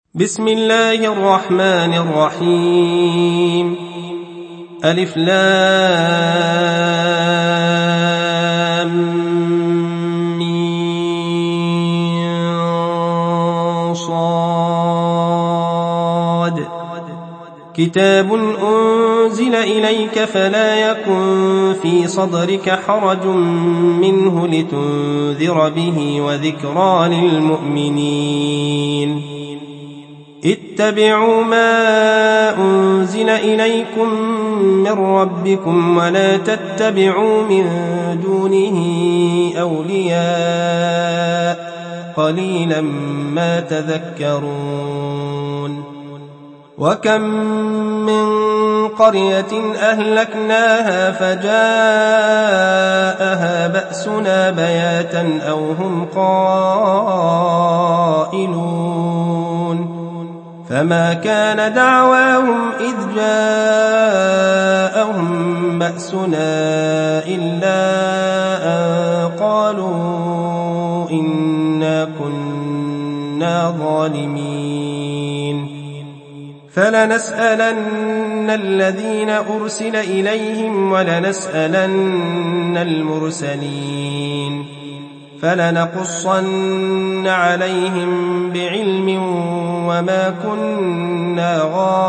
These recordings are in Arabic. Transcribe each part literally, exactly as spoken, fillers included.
بسم الله الرحمن الرحيم. ألف لام ميم صاد. كتاب أنزل إليك فلا يكن في صدرك حرج منه لتنذر به وذكرى للمؤمنين. اتبعوا ما أنزل إليكم من ربكم ولا تتبعوا من دونه أولياء قليلا ما تذكرون. وكم من قرية أهلكناها فجاءها بأسنا بياتا أو هم قائلون. فما كان دعواهم إذ جاءهم بأسنا إلا أن قالوا إنا كنا ظالمين. فلنسألن الذين أرسل إليهم ولنسألن المرسلين فلنقصن عليهم بعلم وما كنا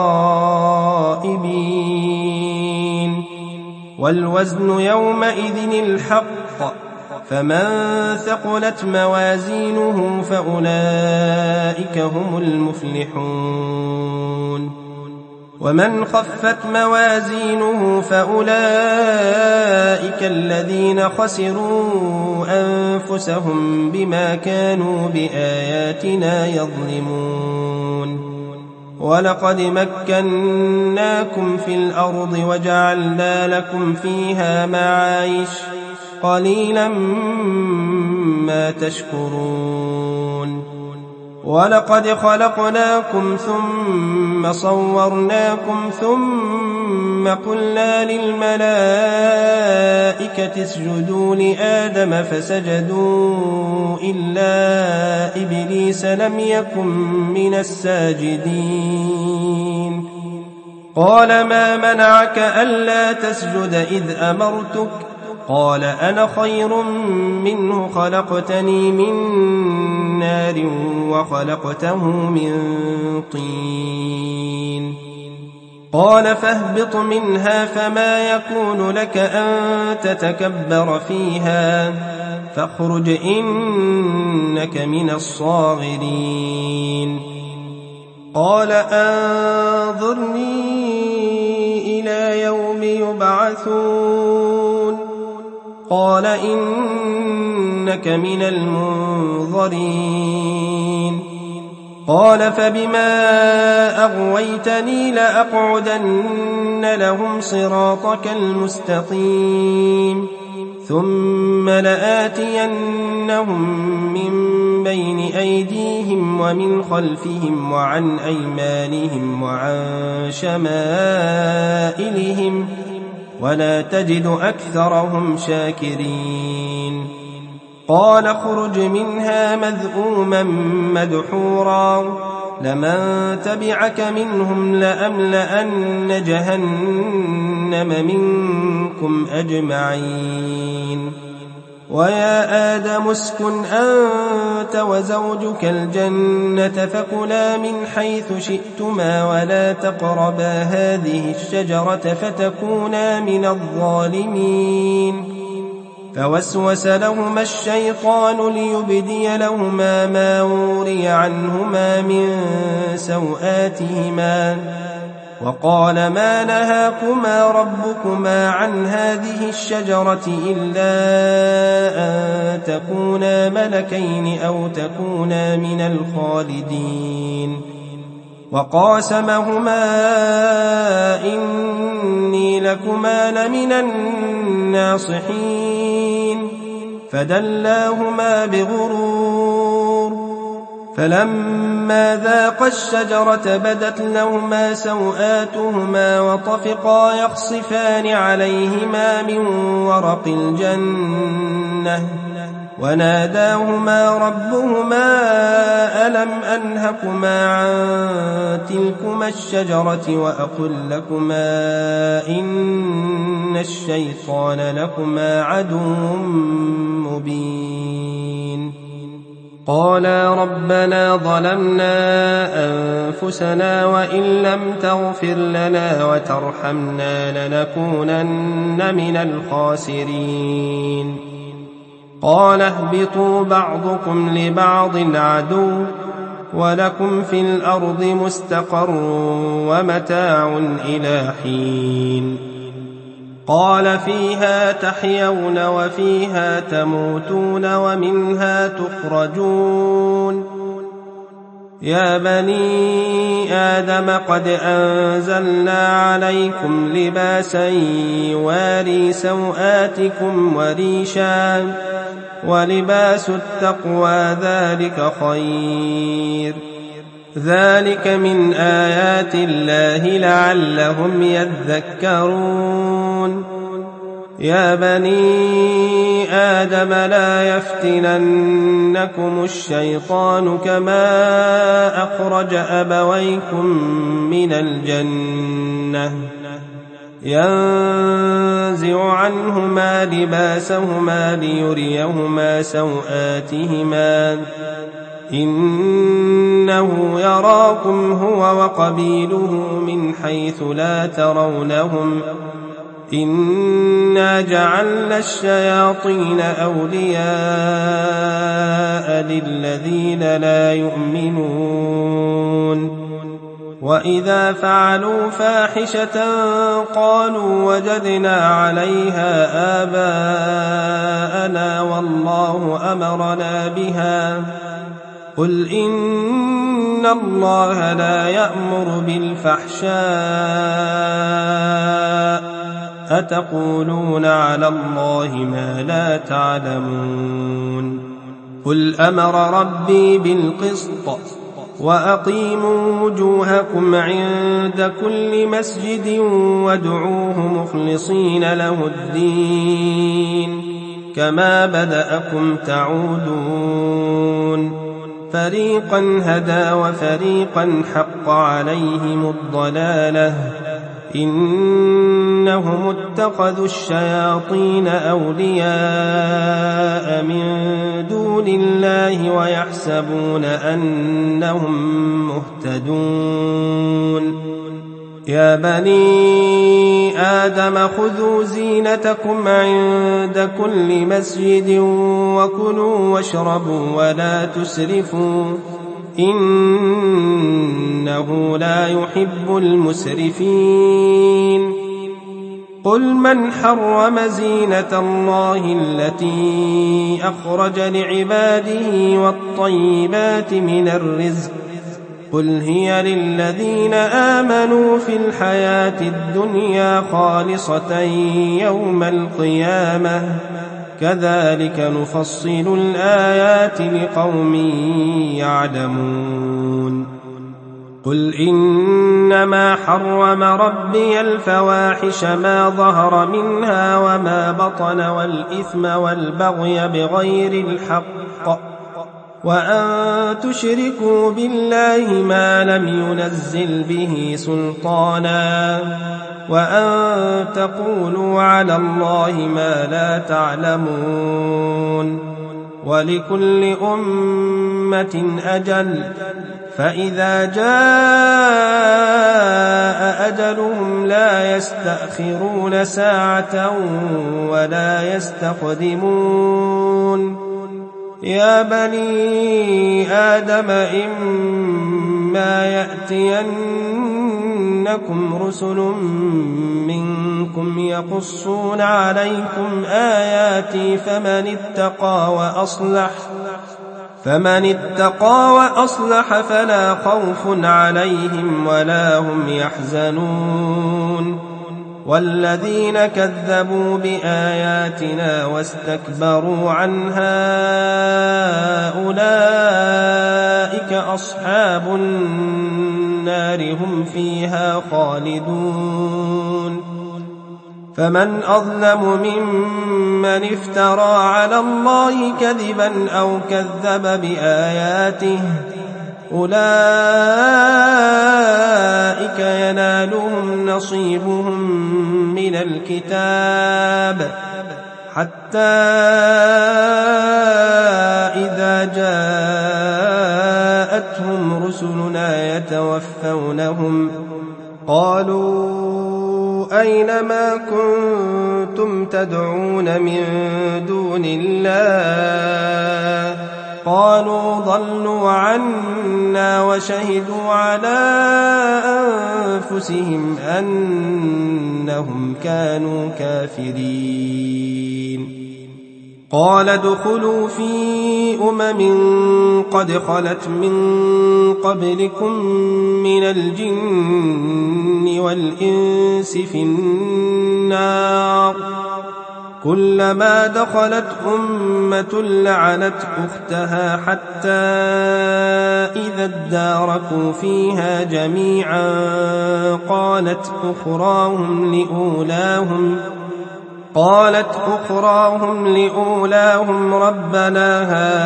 غائبين. والوزن يومئذ الحق فمن ثقلت موازينه فأولئك هم المفلحون. ومن خفت موازينه فأولئك الذين خسروا أنفسهم بما كانوا بآياتنا يظلمون. ولقد مكناكم في الأرض وجعلنا لكم فيها معايش قليلا ما تشكرون. ولقد خلقناكم ثم صورناكم ثم قلنا للملائكة اسجدوا لآدم فسجدوا إلا إبليس لم يكن من الساجدين. قال ما منعك ألا تسجد إذ أمرتك؟ قال أنا خير منه خلقتني من نار وخلقته من طين. قال فاهبط منها فما يكون لك أن تتكبر فيها فاخرج إنك من الصاغرين. قال أنظرني إلى يوم يبعثون. قال إنك من المنظرين. قال فبما أغويتني لأقعدن لهم صراطك المستقيم ثم لآتينهم من بين أيديهم ومن خلفهم وعن أيمانهم وعن شمائلهم ولا تجد أكثرهم شاكرين. قال اخرج منها مذءوما مدحورا لمن تبعك منهم لأملأن جهنم منكم أجمعين. ويا آدم اسكن أنت وزوجك الجنة فكلا من حيث شئتما ولا تقربا هذه الشجرة فتكونا من الظالمين. فوسوس لهما الشيطان ليبدي لهما ما وري عنهما من سوآتهما وقال ما نهاكما ربكما عن هذه الشجرة إلا أن تكونا ملكين أو تكونا من الخالدين. وقاسمهما إني لكما لمن الناصحين فدلاهما بغرور. فلما ذاقا الشجرة بدت لهما سوآتهما وطفقا يخصفان عليهما من ورق الجنة وناداهما ربهما ألم أنهكما عن تلكما الشجرة وأقل لكما إن الشيطان لكما عدو مبين قالا ربنا ظلمنا أنفسنا وإن لم تغفر لنا وترحمنا لنكونن من الخاسرين قال اهبطوا بعضكم لبعض عدو ولكم في الأرض مستقر ومتاع إلى حين قال فيها تحيون وفيها تموتون ومنها تخرجون يا بني آدم قد أنزلنا عليكم لباسا يواري سوآتكم وريشا ولباس التقوى ذلك خير ذلك من آيات الله لعلهم يذكرون يا بني آدم لا يفتننكم الشيطان كما أخرج أبويكم من الجنة ينزع عنهما لباسهما ليريهما سوآتهما إنه يراكم هو وقبيله من حيث لا ترونهم إنا جعلنا الشياطين أولياء للذين لا يؤمنون وإذا فعلوا فاحشة قالوا وجدنا عليها آباءنا والله أمرنا بها قل إن الله لا يأمر بالفحشاء أتقولون على الله ما لا تعلمون قل أمر ربي بالقسط وأقيموا وجوهكم عند كل مسجد وادعوه مخلصين له الدين كما بدأكم تعودون فريقا هدى وفريقا حق عليهم الضلالة إنهم اتخذوا الشياطين أولياء من دون الله ويحسبون أنهم مهتدون يا بني آدم خذوا زينتكم عند كل مسجد وكلوا واشربوا ولا تسرفوا إنه لا يحب المسرفين قل من حرم زينة الله التي أخرج لعباده والطيبات من الرزق قل هي للذين آمنوا في الحياة الدنيا خالصة يوم القيامة كذلك نفصل الآيات لقوم يعلمون قل إنما حرم ربي الفواحش ما ظهر منها وما بطن والإثم والبغي بغير الحق وأن تشركوا بالله ما لم ينزل به سلطانا وأن تقولوا على الله ما لا تعلمون ولكل أمة أجل فإذا جاء أجلهم لا يستأخرون ساعة ولا يستقدمون يا بني آدم إما يأتينكم رسل منكم يقصون عليكم آياتي فمن اتقى وأصلح فمن اتقى وأصلح فلا خوف عليهم ولا هم يحزنون والذين كذبوا بآياتنا واستكبروا عنها أولئك أصحاب النار هم فيها خالدون فمن أظلم ممن افترى على الله كذبا أو كذب بآياته أولئك ينالهم نصيبهم من الكتاب حتى إذا جاءتهم رسلنا يتوفونهم قالوا أين ما كنتم تدعون من دون الله قالوا ضلوا عنا وشهدوا على أنفسهم أنهم كانوا كافرين قال ادخلوا في أمم قد خلت من قبلكم من الجن والإنس في النار كلما دخلت أمة لعنت أختها حتى إذا اداركوا فيها جميعا قالت أخراهم لأولاهم قالت أخراهم لأولاهم ربنا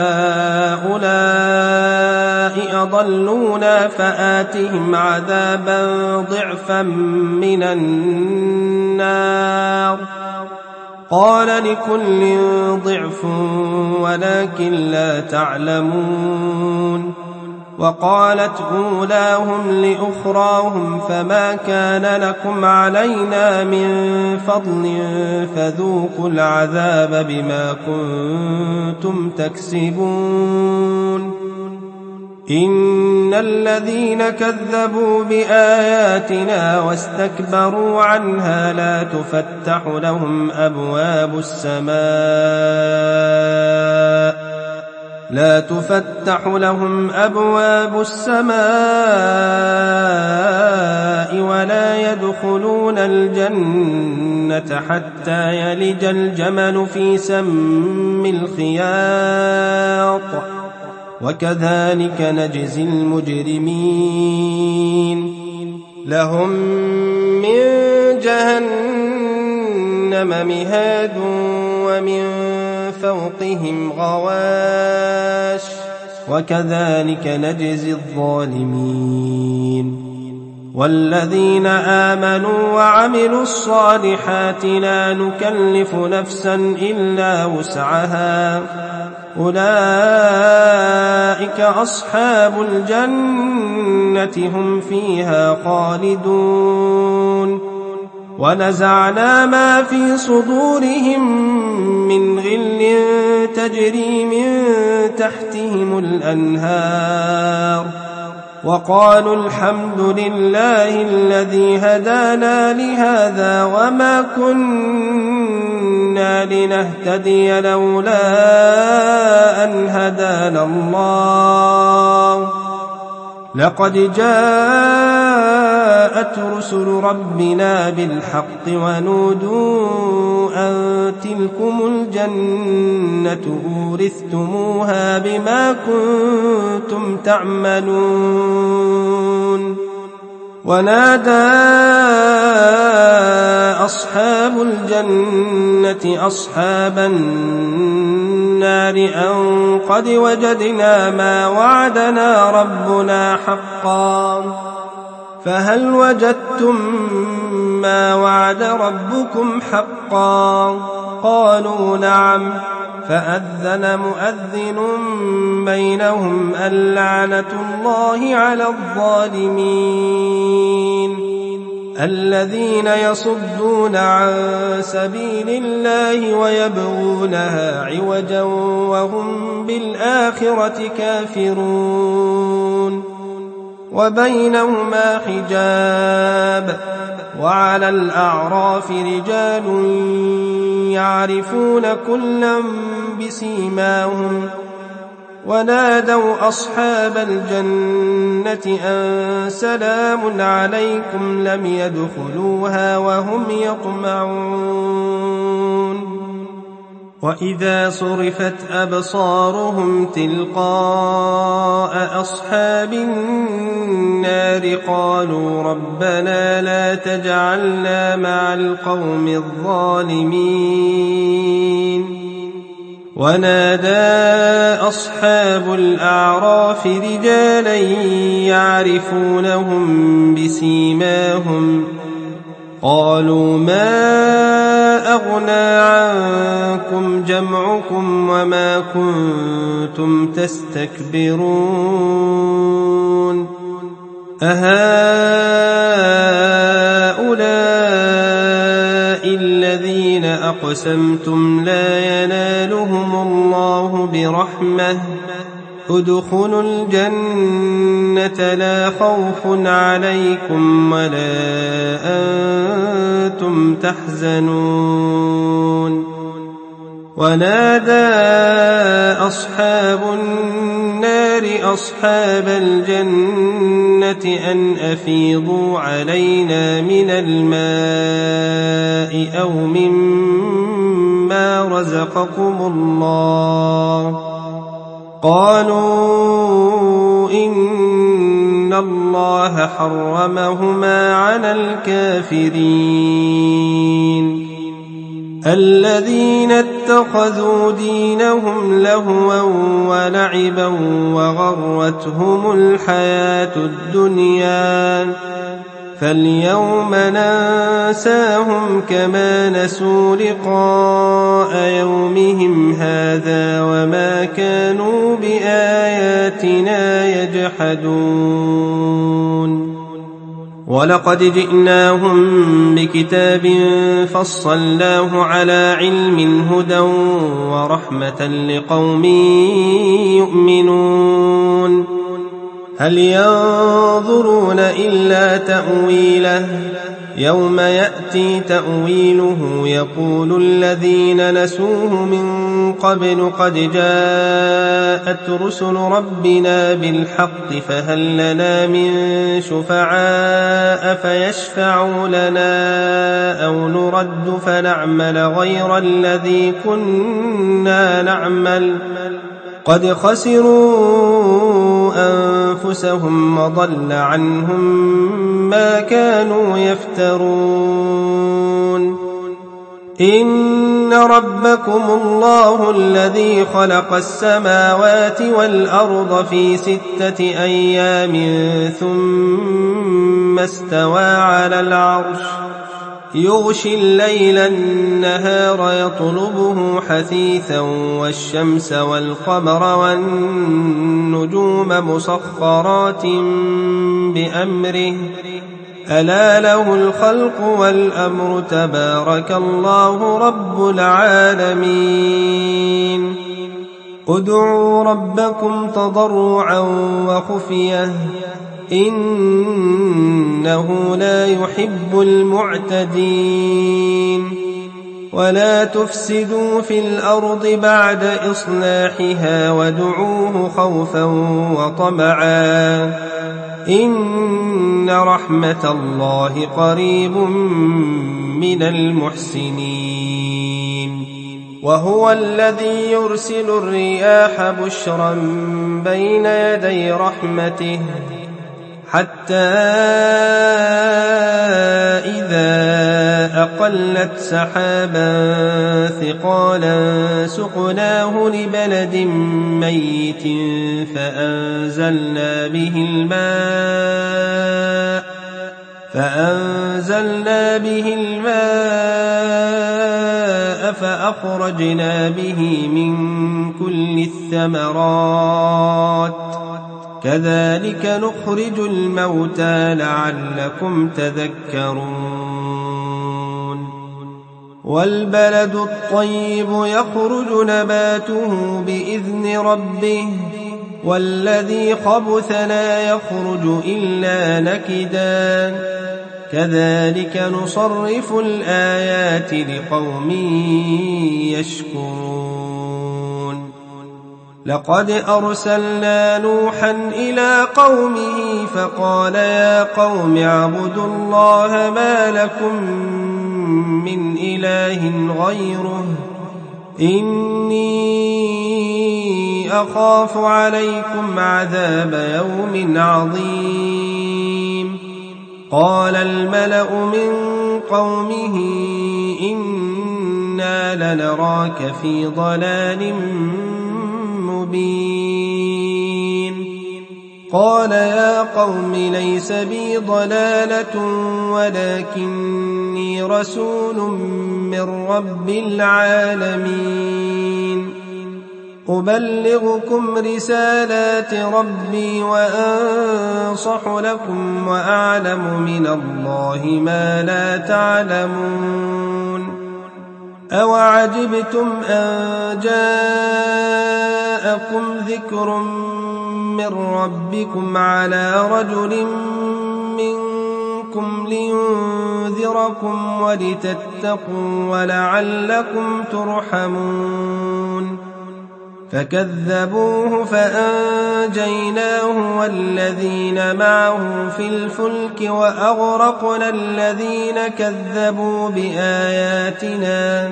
هؤلاء أضلونا فآتهم عذابا ضعفا من النار قال لكل ضعف ولكن لا تعلمون وقالت أولاهم لأخراهم فما كان لكم علينا من فضل فذوقوا العذاب بما كنتم تكسبون إن الذين كذبوا بآياتنا واستكبروا عنها لا تفتح لهم أبواب السماء لا تفتح لهم أبواب السماء ولا يدخلون الجنة حتى يلج الجمل في سم الخياط وكذلك نجزي المجرمين لهم من جهنم مهاد ومن فوقهم غواش وكذلك نجزي الظالمين والذين آمنوا وعملوا الصالحات لا نكلف نفسا إلا وسعها أولئك أصحاب الجنة هم فيها خالدون ونزعنا ما في صدورهم من غل تجري من تحتهم الأنهار وقالوا الحمد لله الذي هدانا لهذا وما كنا لنهتدي لولا أن هدانا الله لقد جاءت رسل ربنا بالحق ونودوا أن تلكم الجنة أورثتموها بما كنتم تعملون ونادى أصحاب الجنة أصحاب النار أن قد وجدنا ما وعدنا ربنا حقا فهل وجدتم ما وعد ربكم حقا قالوا نعم فأذن مؤذن بينهم اللعنة الله على الظالمين الذين يصدون عن سبيل الله ويبغونها عوجا وهم بالآخرة كافرون وبينهما حجاب وعلى الأعراف رجال يعرفون كلا بسيماهم ونادوا أصحاب الجنة أن سلام عليكم لم يدخلوها وهم يطمعون وإذا صرفت أبصارهم تلقاء أصحاب النار قالوا ربنا لا تجعلنا مع القوم الظالمين ونادى أصحاب الأعراف رجالا يعرفونهم بسيماهم قالوا ما أغنى عنكم جمعكم وما كنتم تستكبرون أهؤلاء الذين أقسمتم لا ينالهم الله برحمة ادخلوا الجنة لا خوف عليكم ولا أنتم تحزنون ونادى أصحاب النار أصحاب الجنة أن أفيضوا علينا من الماء أو مما رزقكم الله قالوا إن الله حرمهما على الكافرين الذين اتخذوا دينهم لهوا ولعبا وغرتهم الحياة الدنيا فاليوم ننساهم كما نسوا لقاء يومهم هذا وما كانوا بآياتنا يجحدون ولقد جئناهم بكتاب فصلناه على علم هدى ورحمة لقوم يؤمنون هل ينظرون إلا تأويله يوم يأتي تأويله يقول الذين نسوه من قبل قد جاءت رسل ربنا بالحق فهل لنا من شفعاء فيشفعوا لنا أو نرد فنعمل غير الذي كنا نعمل قد خسروا أنفسهم وضل عنهم ما كانوا يفترون إن ربكم الله الذي خلق السماوات والأرض في ستة أيام ثم استوى على العرش يغشي الليل النهار يطلبه حثيثا والشمس والقمر والنجوم مسخرات بأمره ألا له الخلق والأمر تبارك الله رب العالمين ادعوا ربكم تضرعا وخفية إنه لا يحب المعتدين ولا تفسدوا في الأرض بعد إصلاحها وادعوه خوفا وطمعا إن رحمة الله قريب من المحسنين وهو الذي يرسل الرياح بشرا بين يدي رحمته حتى إذا أقلت سحابا ثقالا سقناه لبلد ميت فأنزلنا به الماء فأنزلنا به الماء فأخرجنا به من كل الثمرات كذلك نخرج الموتى لعلكم تذكرون والبلد الطيب يخرج نباته بإذن ربه والذي خبث لا يخرج إلا نكدا كذلك نصرف الآيات لقوم يشكرون لقد أرسلنا نوحا إلى قومه فقال يا قوم اعبدوا الله ما لكم من إله غيره إني أخاف عليكم عذاب يوم عظيم قال الملأ من قومه إنا لنراك في ضلال مبين قال يا قوم ليس بي ضلالة ولكني رسول من رب العالمين أبلغكم رسالات ربي وأنصح لكم وأعلم من الله ما لا تعلمون أوعجبتم أن جاءكم ذكر من ربكم على رجل منكم لينذركم ولتتقوا ولعلكم ترحمون فكذبوه فأنجيناه والذين معه في الفلك وأغرقنا الذين كذبوا بآياتنا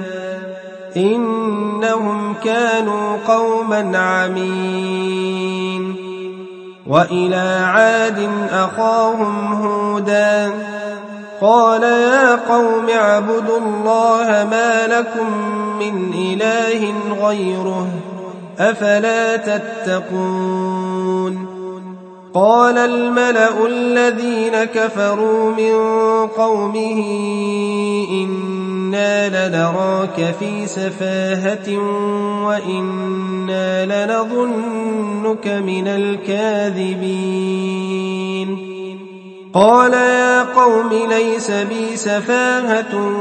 إنهم كانوا قوما عمين وإلى عاد أخاهم هودا قال يا قوم اعبدوا الله ما لكم من إله غيره أفلا تتقون قال الملأ الذين كفروا من قومه إنا لنراك في سفاهة وإنا لنظنك من الكاذبين قال يا قوم ليس بي سفاهة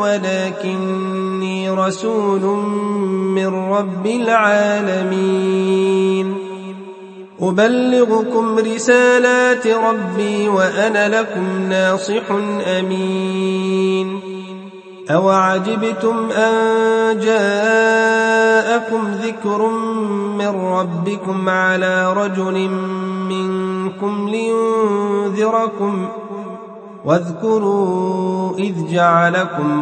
ولكني رسول من رب العالمين أبلغكم رسالات ربي وأنا لكم ناصح أمين أوعجبتم أن جاءكم ذكر من ربكم على رجل منكم لينذركم واذكروا إذ جعلكم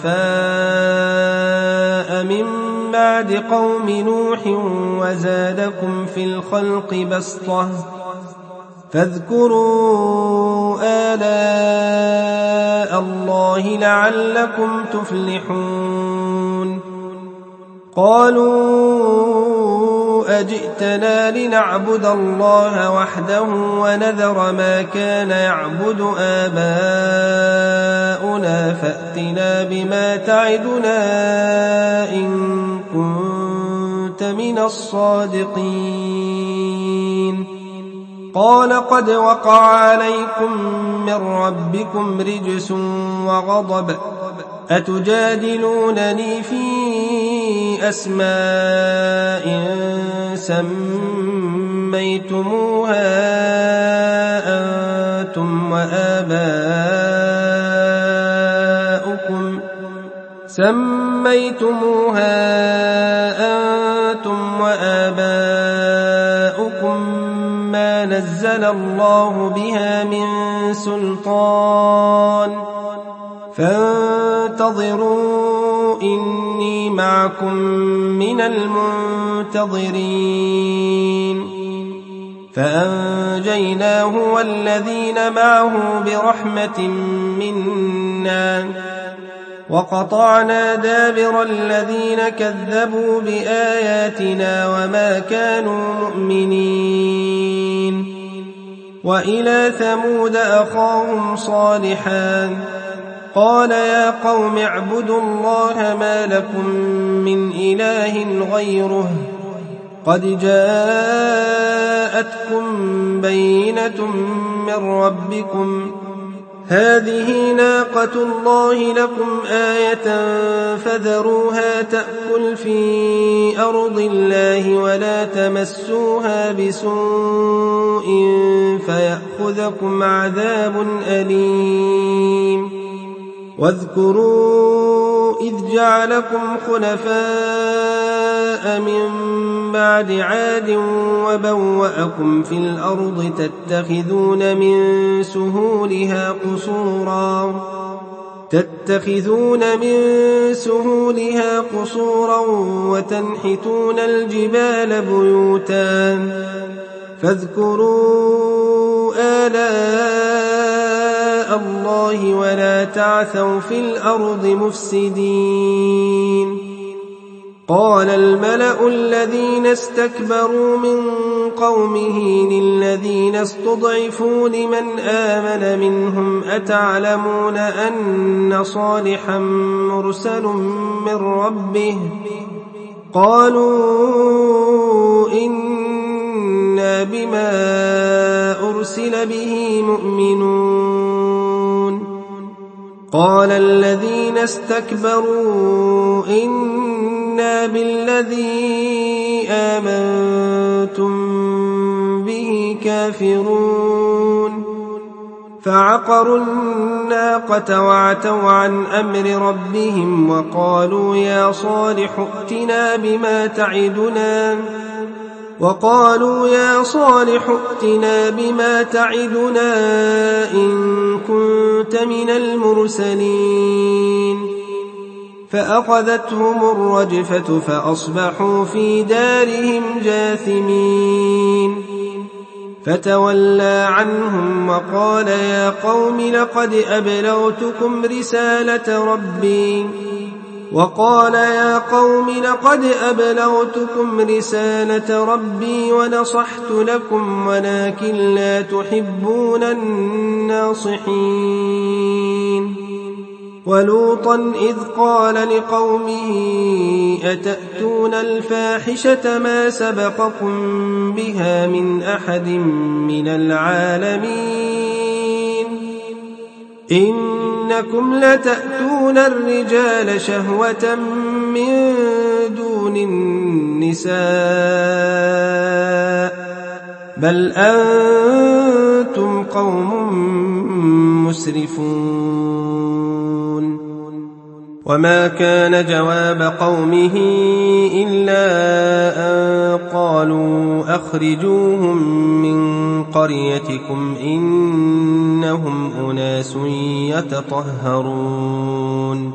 خلفاء من بعد قوم نوح وزادكم في الخلق بسطة فاذكروا آلاء الله لعلكم تفلحون قالوا أجئتنا لنعبد الله وحده ونذر ما كان يعبد آباؤنا فأتنا بما تعدنا إن كنت من الصادقين قال قد وقع عليكم من ربكم رجس وغضب أتجادلونني في أسماء سميتموها أنتم وآباؤكم سميتموها أنتم وآباؤكم ما نزل الله بها من سلطان فانتظروا إني معكم من المنتظرين فأنجيناه والذين معه برحمة منا وقطعنا دابر الذين كذبوا بآياتنا وما كانوا مؤمنين وإلى ثمود أخاهم صالحا قال يا قوم اعبدوا الله ما لكم من إله غيره قد جاءتكم بينة من ربكم هذه ناقة الله لكم آية فذروها تأكل في أرض الله ولا تمسوها بسوء فيأخذكم عذاب أليم واذكروا إذ جعلكم خلفاء من بعد عاد وبوأكم في الأرض تتخذون من سهولها قصورا تتخذون من سهولها قصورا وتنحتون الجبال بيوتا فاذكروا آلاء الله ولا تعثوا في الأرض مفسدين. قال الملأ الذين استكبروا من قومه للذين استضعفوا لمن آمن منهم أتعلمون أن صالحا مرسل من ربه؟ قالوا إنا بما أرسل به مؤمنون. قال الذين استكبروا إنا بالذي آمنتم به كافرون. فعقروا الناقة وعتوا عن أمر ربهم وقالوا يا صالح ائتنا بما تعدنا وقالوا يا صالح ائتنا بما تعدنا إن كنت من المرسلين. فأخذتهم الرجفة فأصبحوا في دارهم جاثمين. فتولى عنهم وقال يا قوم لقد أبلغتكم رسالة ربي وقال يا قوم لقد أبلغتكم رسالة ربي ونصحت لكم ولكن لا تحبون الناصحين. ولوطا إذ قال لقومه أتأتون الفاحشة ما سبقكم بها من أحد من العالمين إنكم لتأتون الرجال شهوة من دون النساء بل أنتم قوم مسرفون. وما كان جواب قومه إلا أن قالوا أخرجوهم من قريتكم إنهم أناس يتطهرون.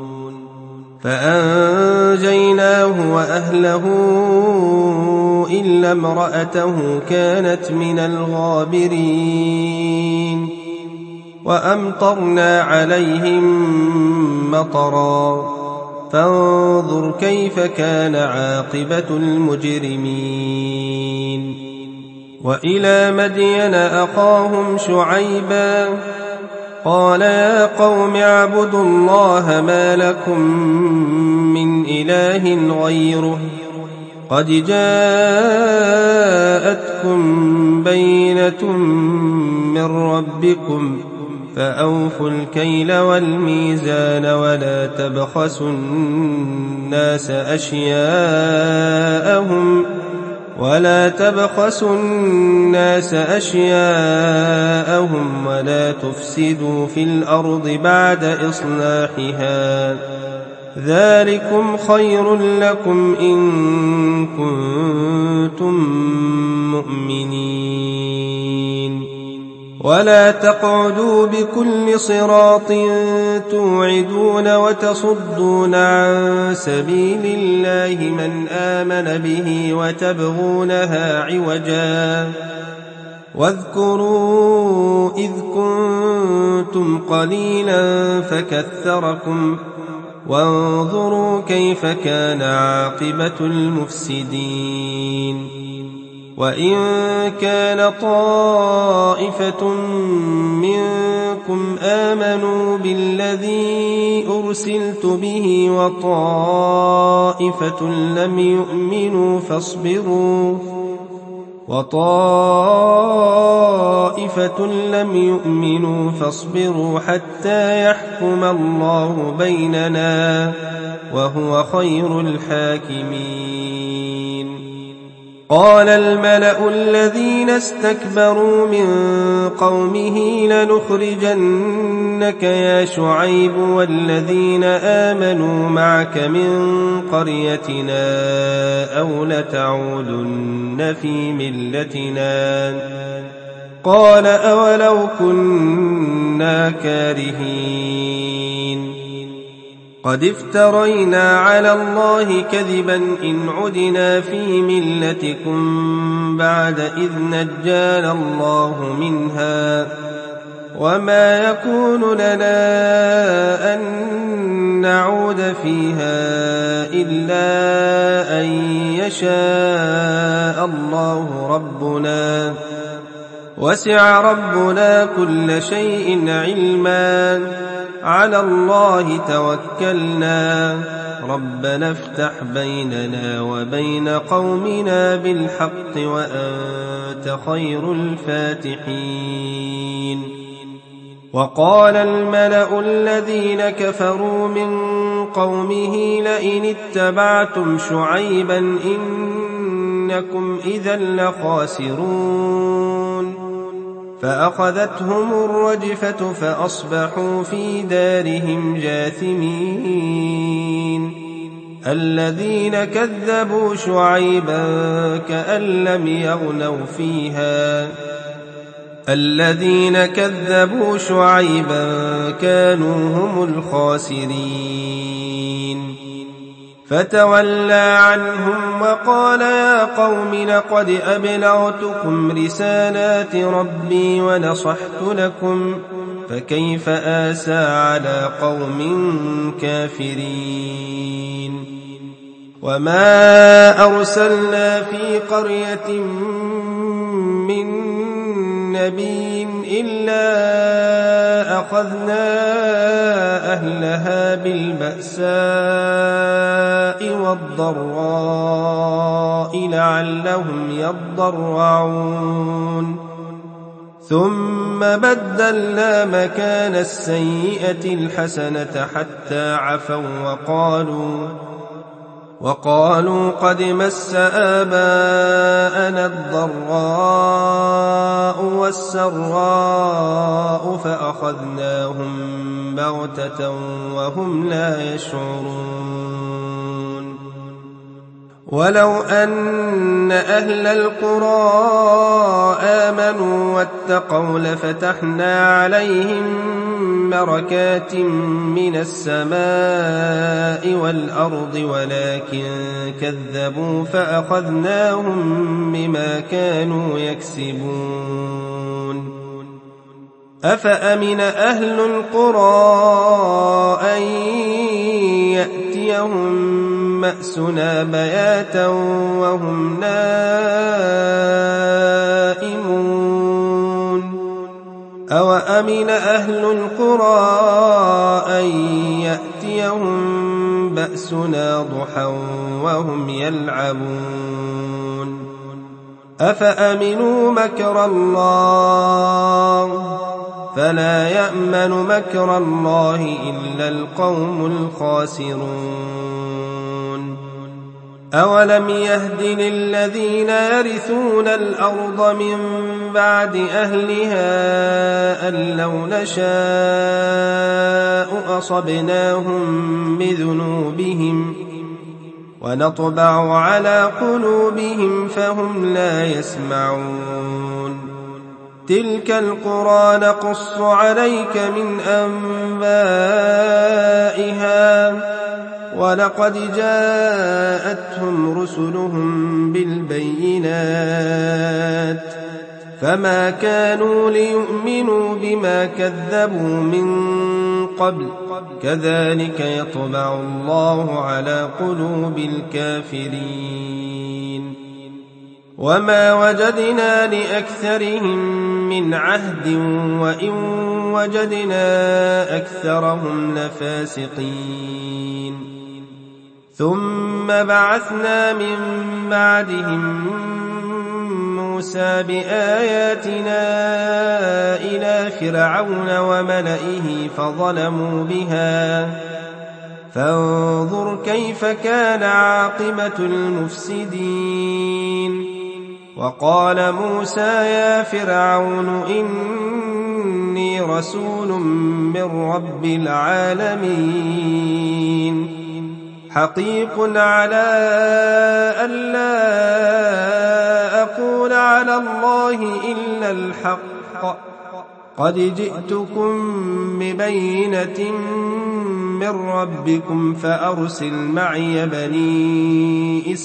فأنجيناه وأهله إلا امرأته كانت من الغابرين. وأمطرنا عليهم مطرا فانظر كيف كان عاقبة المجرمين. وإلى مدين أخاهم شعيبا قال يا قوم اعبدوا الله ما لكم من إله غيره قد جاءتكم بينة من ربكم فأوفوا الكيل والميزان ولا تبخسوا الناس أشياءهم ولا تبخسوا الناس أشياءهم ولا تفسدوا في الأرض بعد إصلاحها ذلكم خير لكم إن كنتم مؤمنين. ولا تقعدوا بكل صراط توعدون وتصدون عن سبيل الله من آمن به وتبغونها عوجا واذكروا إذ كنتم قليلا فكثركم وانظروا كيف كان عاقبة المفسدين. وإن كان طائفة منكم آمنوا بالذي أرسلت به وطائفة لم يؤمنوا فاصبروا وطائفة لم يؤمنوا فاصبروا حتى يحكم الله بيننا وهو خير الحاكمين. قال الملأ الذين استكبروا من قومه لنخرجنك يا شعيب والذين آمنوا معك من قريتنا أو لتعودن في ملتنا قال أولو كنا كارهين قد افترينا على الله كذبا إن عدنا في ملتكم بعد إذ نجانا الله منها وما يكون لنا أن نعود فيها إلا أن يشاء الله ربنا وسع ربنا كل شيء علما على الله توكلنا ربنا افتح بيننا وبين قومنا بالحق وأنت خير الفاتحين. وقال الملأ الذين كفروا من قومه لئن اتبعتم شعيبا إنكم إذا لخاسرون فأخذتهم الرجفة فأصبحوا في دارهم جاثمين. الذين كذبوا شعيبا كأن لم يغنوا فيها الذين كذبوا شعيبا كانوا هم الخاسرين. فتولى عنهم وقال يا قوم لقد أبلغتكم رسالات ربي ونصحت لكم فكيف آسى على قوم كافرين. وما أرسلنا في قرية من نبي إلا أخذنا أهلها بالبأساء والضراء لعلهم يضرعون ثم بدلنا مكان السيئة الحسنة حتى عفوا وقالوا وقالوا قد مس آباءنا الضراء والسراء فأخذناهم بغتة وهم لا يشعرون. ولو أن أهل القرى آمنوا واتقوا لفتحنا عليهم بركات من السماء والأرض ولكن كذبوا فأخذناهم بما كانوا يكسبون. أفأمن أهل القرى أن يأتيهم بأسنا بياتا وهم نائمون أوأمن أهل القرى أن يأتيهم بأسنا ضحى وهم يلعبون أفأمنوا مكر الله فلا يأمن مكر الله إلا القوم الخاسرون. أولم يهد للذين يرثون الأرض من بعد أهلها أن لو نشاء أصبناهم بذنوبهم ونطبع على قلوبهم فهم لا يسمعون. تلك القرى نقص عليك من أنبائها ولقد جاءتهم رسلهم بالبينات فما كانوا ليؤمنوا بما كذبوا من قبل كذلك يطبع الله على قلوب الكافرين. وما وجدنا لأكثرهم من عهد وإن وجدنا أكثرهم لفاسقين. ثم بعثنا من بعدهم موسى بآياتنا إلى فرعون وملئه فظلموا بها فانظر كيف كان عاقبة المفسدين. وقال موسى يا فرعون إني رسول من رب العالمين حقيق على ألا أقول على الله إلا الحق قد جئتكم ببينة من ربكم فأرسل معي بني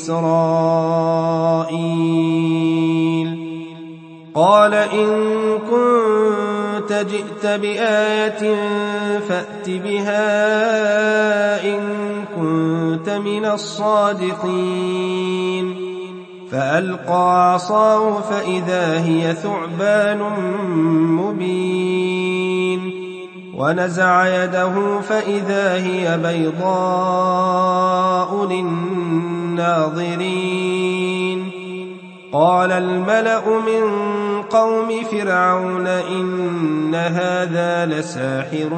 إسرائيل. قال إن كنتم كنت جئت بآية فأت بها إن كنت من الصادقين فألقى عصاه فإذا هي ثعبان مبين ونزع يده فإذا هي بيضاء للناظرين قال الملأ من قوم فرعون إن هذا لساحر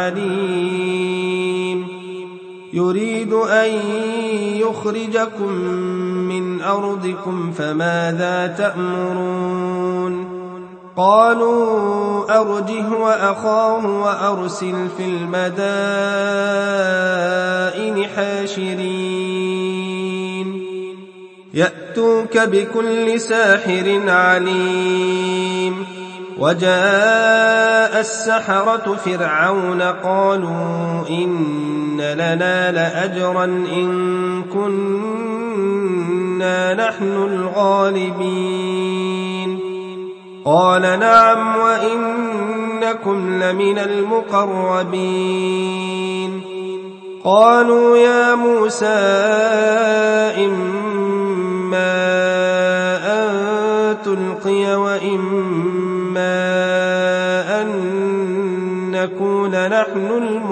عليم يريد أن يخرجكم من أرضكم فماذا تأمرون قالوا أرجه وأخاه وأرسل في المدائن حاشرين يأتوك بكل ساحر عليم وجاء السحرة فرعون قالوا إن لنا لأجرا إن كنا نحن الغالبين قال نعم وإنكم لمن المقربين قالوا يا موسى إما أن تلقي وإما أن نكون نحن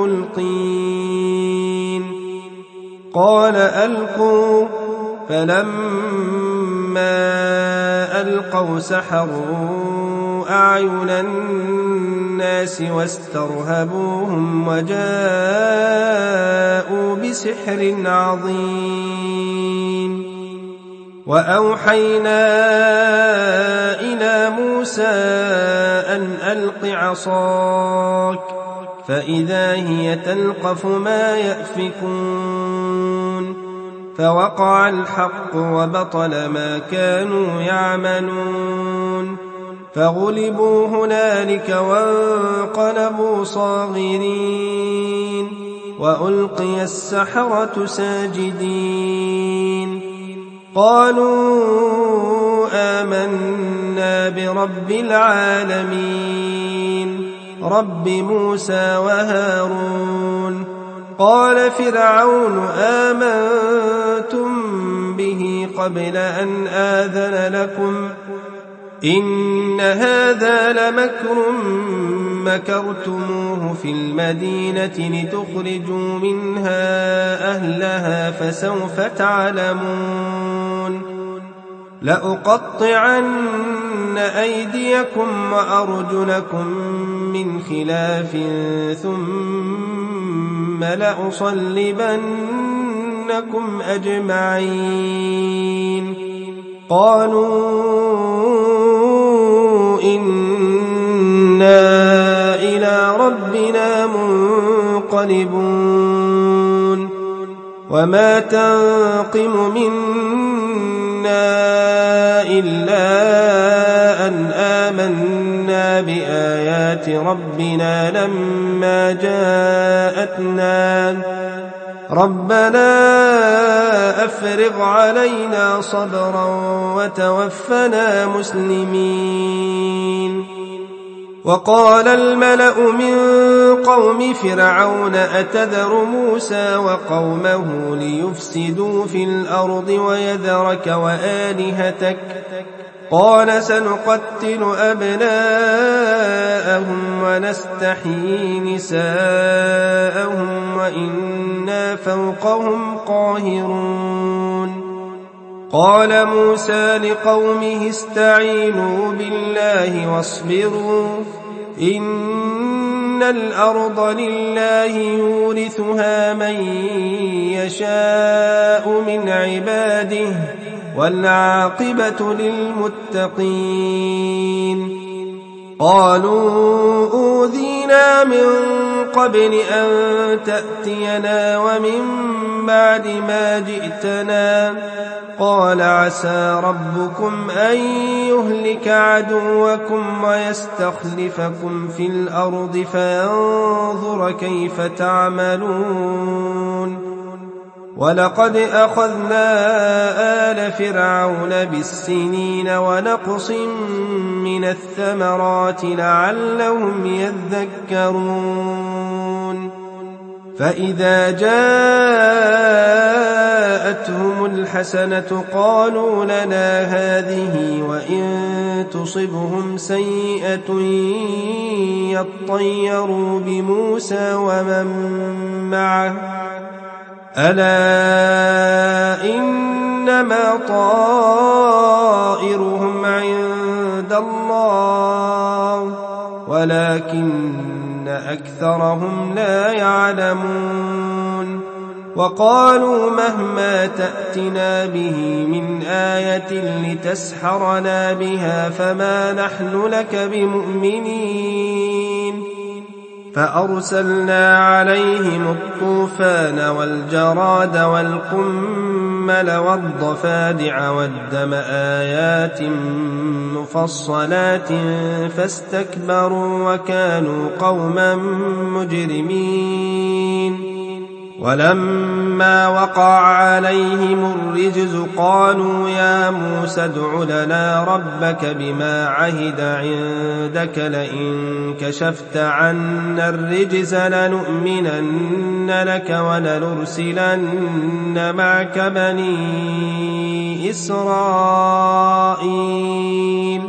الملقين قال ألقوا فلما ألقوا سحروا أعين الناس واسترهبوهم وجاءوا بسحر عظيم وأوحينا إلى موسى أن ألق عصاك فإذا هي تلقف ما يأفكون فوقع الحق وبطل ما كانوا يعملون فغلبوا هنالك وانقلبوا صاغرين وألقي السحرة ساجدين قالوا آمنا برب العالمين رب موسى وهارون قال فرعون آمنتم به قبل أن آذن لكم إن هذا لمكر مكرتموه في المدينة لتخرجوا منها أهلها فسوف تعلمون لأقطعن أيديكم وأرجلكم من خلاف ثم لأصلبنكم أجمعين قالوا إنا إلى ربنا منقلبون وما تنقم منا إلا أن آمنا بآيات ربنا لما جاءتنا ربنا أفرغ علينا صبرا وتوفنا مسلمين وقال الملأ من قوم فرعون أتذر موسى وقومه ليفسدوا في الأرض ويذرك وآلهتك قال سنقتل أبناءهم ونستحيي نساءهم وإنا فوقهم قاهرون قال موسى لقومه استعينوا بالله واصبروا إن الأرض لله يورثها من يشاء من عباده والعاقبة للمتقين قالوا أوذينا من قبل أن تأتينا ومن بعد ما جئتنا قال عسى ربكم أن يهلك عدوكم ويستخلفكم في الأرض فينظر كيف تعملون ولقد أخذنا آل فرعون بالسنين ونقص من الثمرات لعلهم يذكرون فإذا جاءتهم الحسنة قالوا لنا هذه وإن تصبهم سيئة يطيروا بموسى ومن معه ألا إنما طائرهم عند الله ولكن أكثرهم لا يعلمون وقالوا مهما تأتنا به من آية لتسحرنا بها فما نحن لك بمؤمنين فأرسلنا عليهم الطوفان والجراد والقمل والضفادع والدم آيات مفصلات فاستكبروا وكانوا قوما مجرمين ولما وقع عليهم الرجز قالوا يا موسى ادع لنا ربك بما عهد عندك لئن كشفت عنا الرجز لنؤمنن لك ولنرسلن معك بني إسرائيل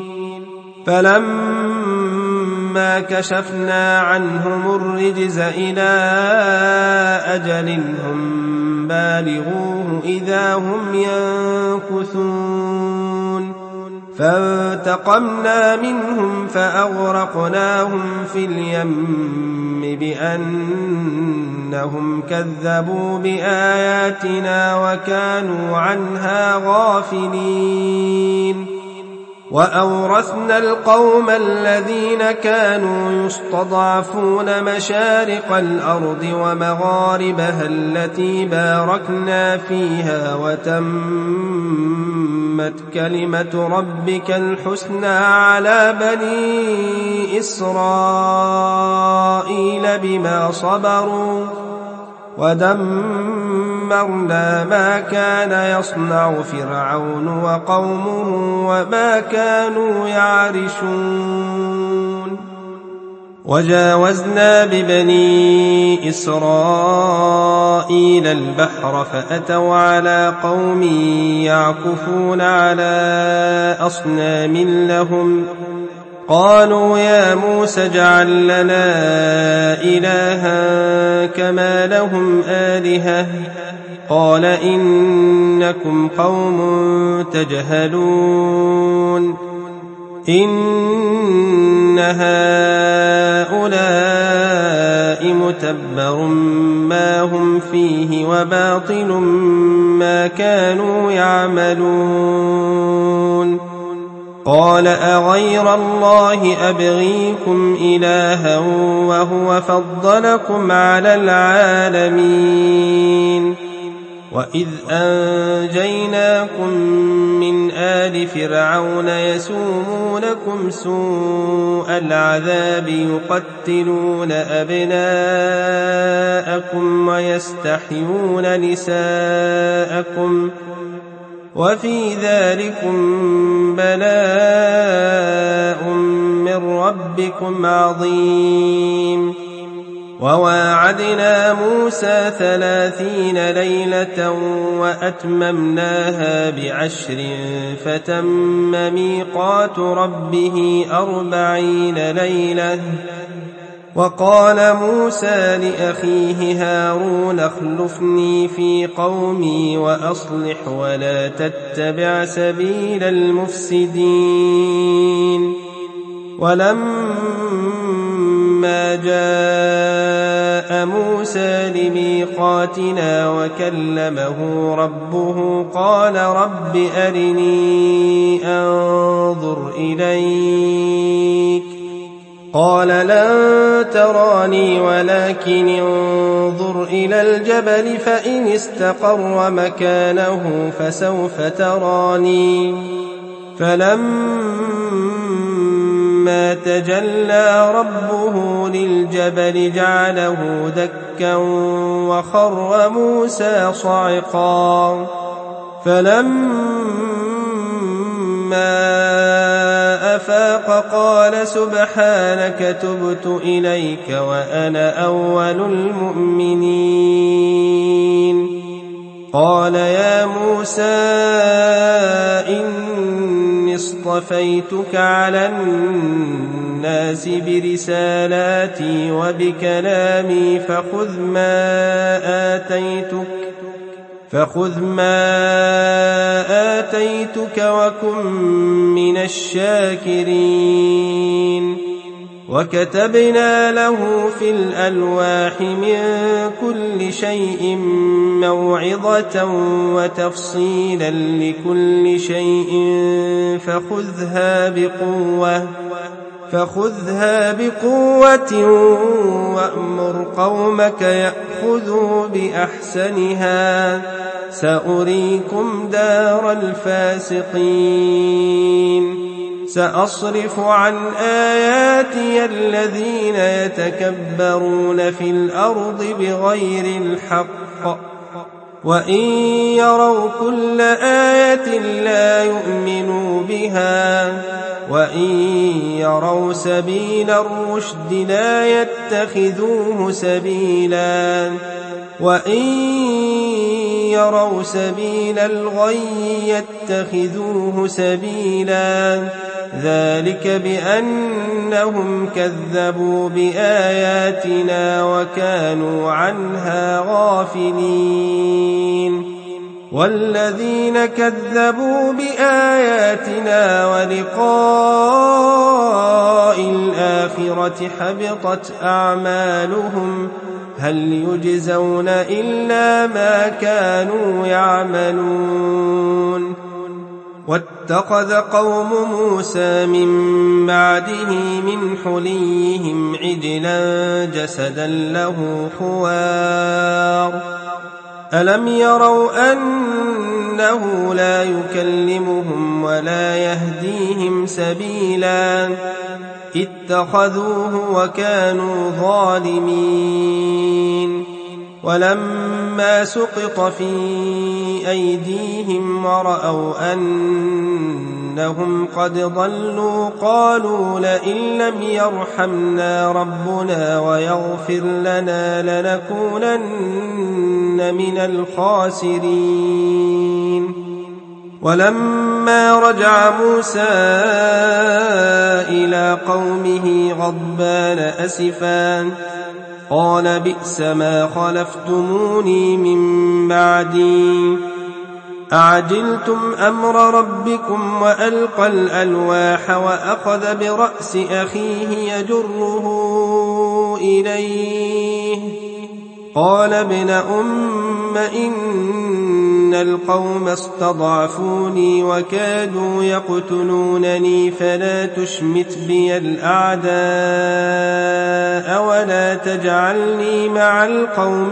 فلما كشفنا عنهم الرجز إلى أجل هم بالغوه إذا هم ينكثون فانتقمنا منهم فأغرقناهم في اليم بأنهم كذبوا بآياتنا وكانوا عنها غافلين وأورثنا القوم الذين كانوا يستضعفون مشارق الأرض ومغاربها التي باركنا فيها وتمت كلمة ربك الحسنى على بني إسرائيل بما صبروا ودمرنا ما كان يصنع فرعون وقومه وما كانوا يعرشون وجاوزنا ببني إسرائيل البحر فأتوا على قوم يعكفون على أصنام لهم قالوا يا موسى اجعل لنا إلها كما لهم آلهة قال إنكم قوم تجهلون إن هؤلاء متبر ما هم فيه وباطل ما كانوا يعملون قال أغير الله أبغيكم إلها وهو فضلكم على العالمين وإذ أنجيناكم من آل فرعون يسومونكم سوء العذاب يقتلون أبناءكم ويستحيون نساءكم وفي ذلكم بلاء من ربكم عظيم وواعدنا موسى ثلاثين ليلة وأتممناها بعشر فتم ميقات ربه أربعين ليلة وقال موسى لأخيه هارون اخلفني في قومي وأصلح ولا تتبع سبيل المفسدين ولما جاء موسى لميقاتنا وكلمه ربه قال رب أرني أنظر إليك قال لن تراني ولكن انظر إلى الجبل فإن استقر مكانه فسوف تراني فلما فلما تجلى ربه للجبل جعله دكا وخر موسى صعقا فلما أفاق قال سبحانك تبت إليك وأنا أول المؤمنين قال يا موسى إني اصطفيتك على الناس برسالاتي وبكلامي فخذ ما آتيتك فخذ ما آتيتك وكن من الشاكرين وكتبنا له في الألواح من كل شيء موعظة وتفصيلا لكل شيء فخذها بقوة فخذها بقوة وأمر قومك يأخذوا بأحسنها سأريكم دار الفاسقين سأصرف عن آياتي الذين يتكبرون في الأرض بغير الحق وإن يروا كل آية لا يؤمنوا بها وإن يروا سبيل الرشد لا يتخذوه سبيلا وإن يروا سبيل الغي يتخذوه سبيلا ذلك بأنهم كذبوا بآياتنا وكانوا عنها غافلين والذين كذبوا بآياتنا ولقاء الآخرة حبطت أعمالهم هل يجزون إلا ما كانوا يعملون واتخذ قوم موسى من بعده من حليهم عجلا جسدا له خوار ألم يروا أنه لا يكلمهم ولا يهديهم سبيلا اتخذوه وكانوا ظالمين ولما سقط في أيديهم ورأوا أنهم قد ضلوا قالوا لئن لم يرحمنا ربنا ويغفر لنا لنكونن من الخاسرين ولما رجع موسى إلى قومه غضبان أسفا قال بئس ما خلفتموني من بعدي أعجلتم أمر ربكم وألقى الألواح وأخذ برأس أخيه يجره إليه قال ابن أم إن القوم استضعفوني وكادوا يقتلونني فلا تشمت بي الأعداء ولا تجعلني مع القوم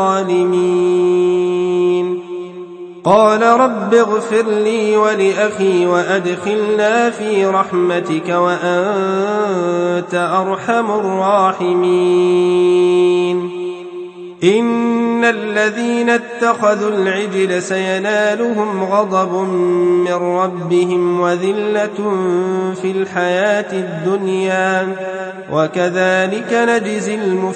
الظالمين قال رب اغفر لي ولأخي وأدخلنا في رحمتك وأنت أرحم الراحمين إن الذين اتخذوا العجل سينالهم غضب من ربهم وذلة في الحياة الدنيا وكذلك نجزي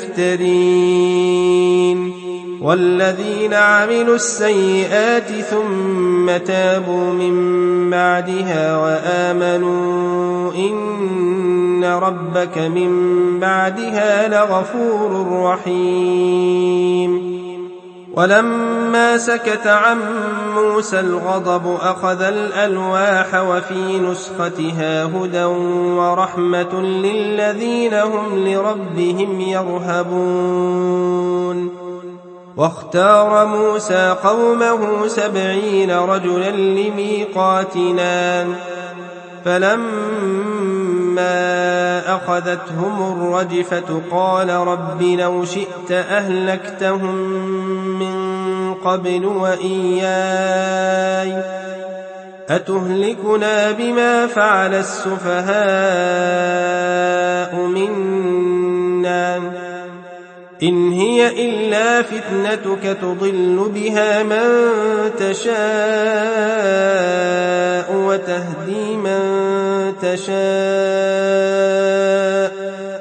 المفترين والذين عملوا السيئات ثم تابوا من بعدها وآمنوا إن ربك من بعدها لغفور رحيم ولما سكت عن موسى الغضب أخذ الألواح وفي نسختها هدى ورحمة للذين هم لربهم يرهبون واختار موسى قومه سبعين رجلا لميقاتنا فلما أخذتهم الرجفة قال رب لو شئت أهلكتهم من قبل وإياي أتهلكنا بما فعل السفهاء منا إن هي إلا فتنتك تضل بها من تشاء وتهدي من تشاء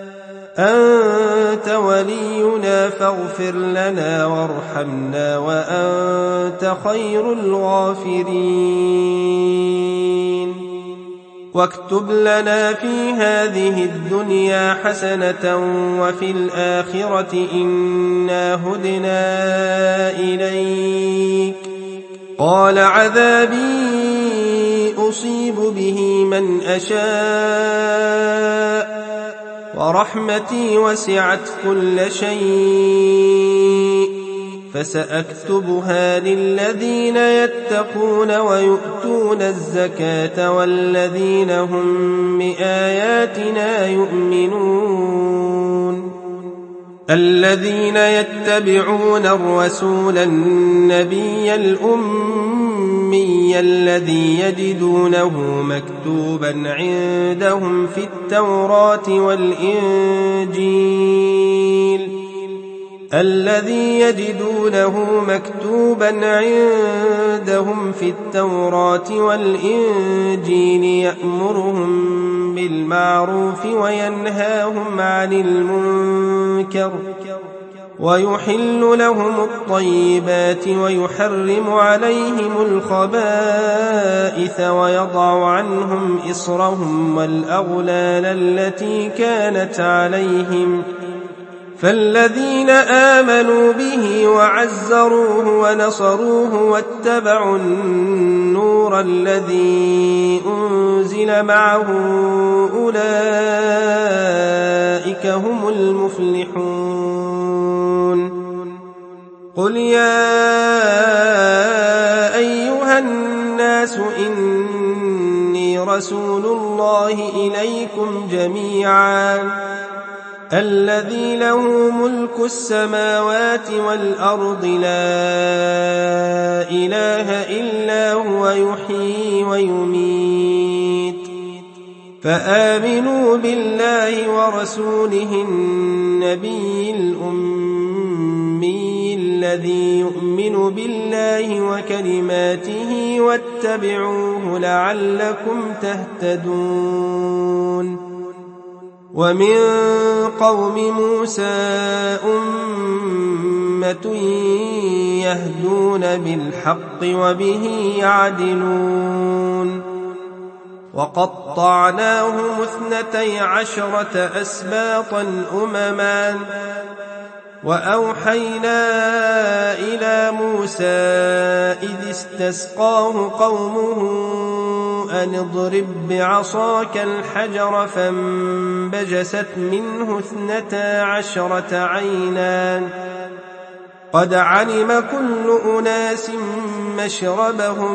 أنت ولينا فاغفر لنا وارحمنا وأنت خير الغافرين واكتب لنا في هذه الدنيا حسنة وفي الآخرة إنا هدنا إليك قال عذابي أصيب به من أشاء ورحمتي وسعت كل شيء فسأكتبها للذين يتقون ويؤتون الزكاة والذين هم بآياتنا يؤمنون الذين يتبعون الرسول النبي الأمي الذي يجدونه مكتوبا عندهم في التوراة والإنجيل الذي يجدونه مكتوبا عندهم في التوراة والإنجيل يأمرهم بالمعروف وينهاهم عن المنكر ويحل لهم الطيبات ويحرم عليهم الخبائث ويضع عنهم إصرهم والأغلال التي كانت عليهم فالذين آمنوا به وعزروه ونصروه واتبعوا النور الذي أنزل معه أولئك هم المفلحون قل يا أيها الناس إني رسول الله إليكم جميعا الذي له ملك السماوات والأرض لا إله إلا هو يحيي ويميت فآمنوا بالله ورسوله النبي الأمي الذي يؤمن بالله وكلماته واتبعوه لعلكم تهتدون ومن قوم موسى أمة يهدون بالحق وبه يعدلون وقطعناهم اثنتي عشرة أسباطا أمما وأوحينا إلى موسى إذ استسقاه قومه أن اضرب بعصاك الحجر فانبجست منه اثنتا عشرة عينا قد علم كل أناس مشربهم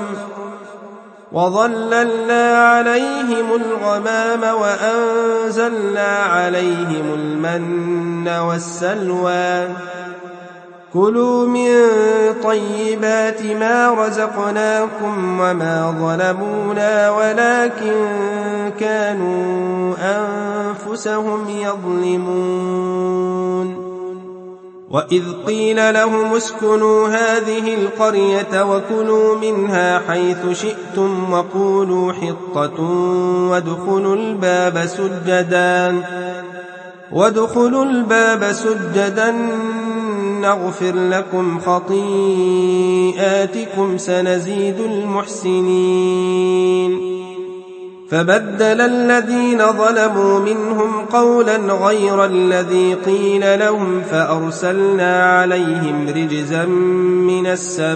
وظللنا عليهم الغمام وأنزلنا عليهم المن والسلوى كلوا من طيبات ما رزقناكم وما ظلمونا ولكن كانوا أنفسهم يظلمون وإذ قيل لهم اسكنوا هذه القرية وكلوا منها حيث شئتم وقولوا حطة وادخلوا الباب سجدا وادخلوا الباب سجدا نغفر لكم خطيئاتكم سنزيد المحسنين فبدل الذين ظلموا منهم قولا غير الذي قيل لهم فأرسلنا عليهم رجزا من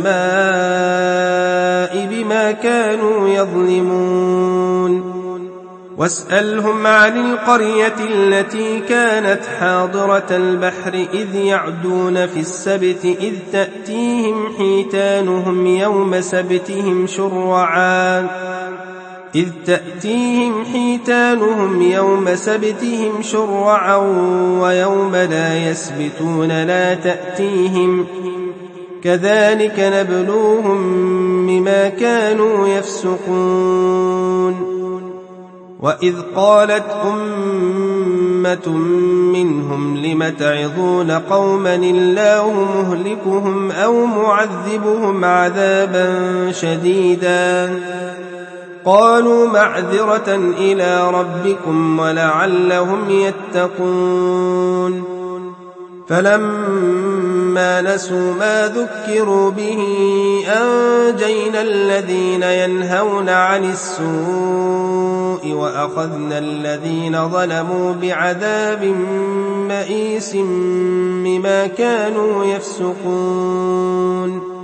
السماء بما كانوا يظلمون واسألهم عن القرية التي كانت حاضرة البحر إذ يعدون في السبت إذ تأتيهم حيتانهم يوم سبتهم شرعا إذ تأتيهم حيتانهم يوم سبتهم شرعا ويوم لا يسبتون لا تأتيهم كذلك نبلوهم بما كانوا يفسقون وإذ قالت أمة منهم لم تعظون قوما الله مهلكهم أو معذبهم عذابا شديدا قالوا معذرة إلى ربكم ولعلهم يتقون فلما نسوا ما ذكروا به أنجينا الذين ينهون عن السوء وأخذنا الذين ظلموا بعذاب بئيس بما كانوا يفسقون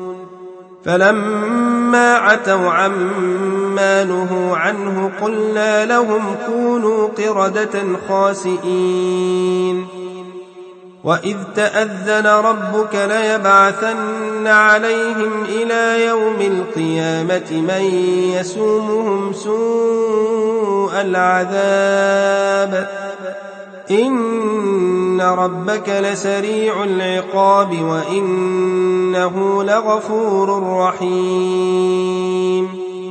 فلما عتوا عما نهوا عنه قلنا لهم كونوا قردة خاسئين وإذ تأذن ربك ليبعثن عليهم إلى يوم القيامة من يسومهم سوء العذاب إن ربك لسريع العقاب وإنه لغفور رحيم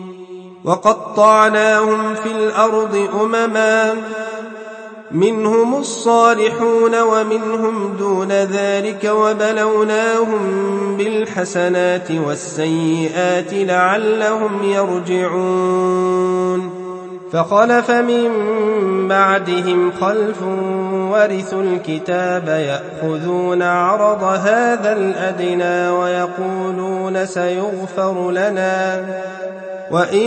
وقطعناهم في الأرض أمما منهم الصالحون ومنهم دون ذلك وبلوناهم بالحسنات والسيئات لعلهم يرجعون فخلف من بعدهم خلف ورثوا الكتاب يأخذون عرض هذا الأدنى ويقولون سيغفر لنا وإن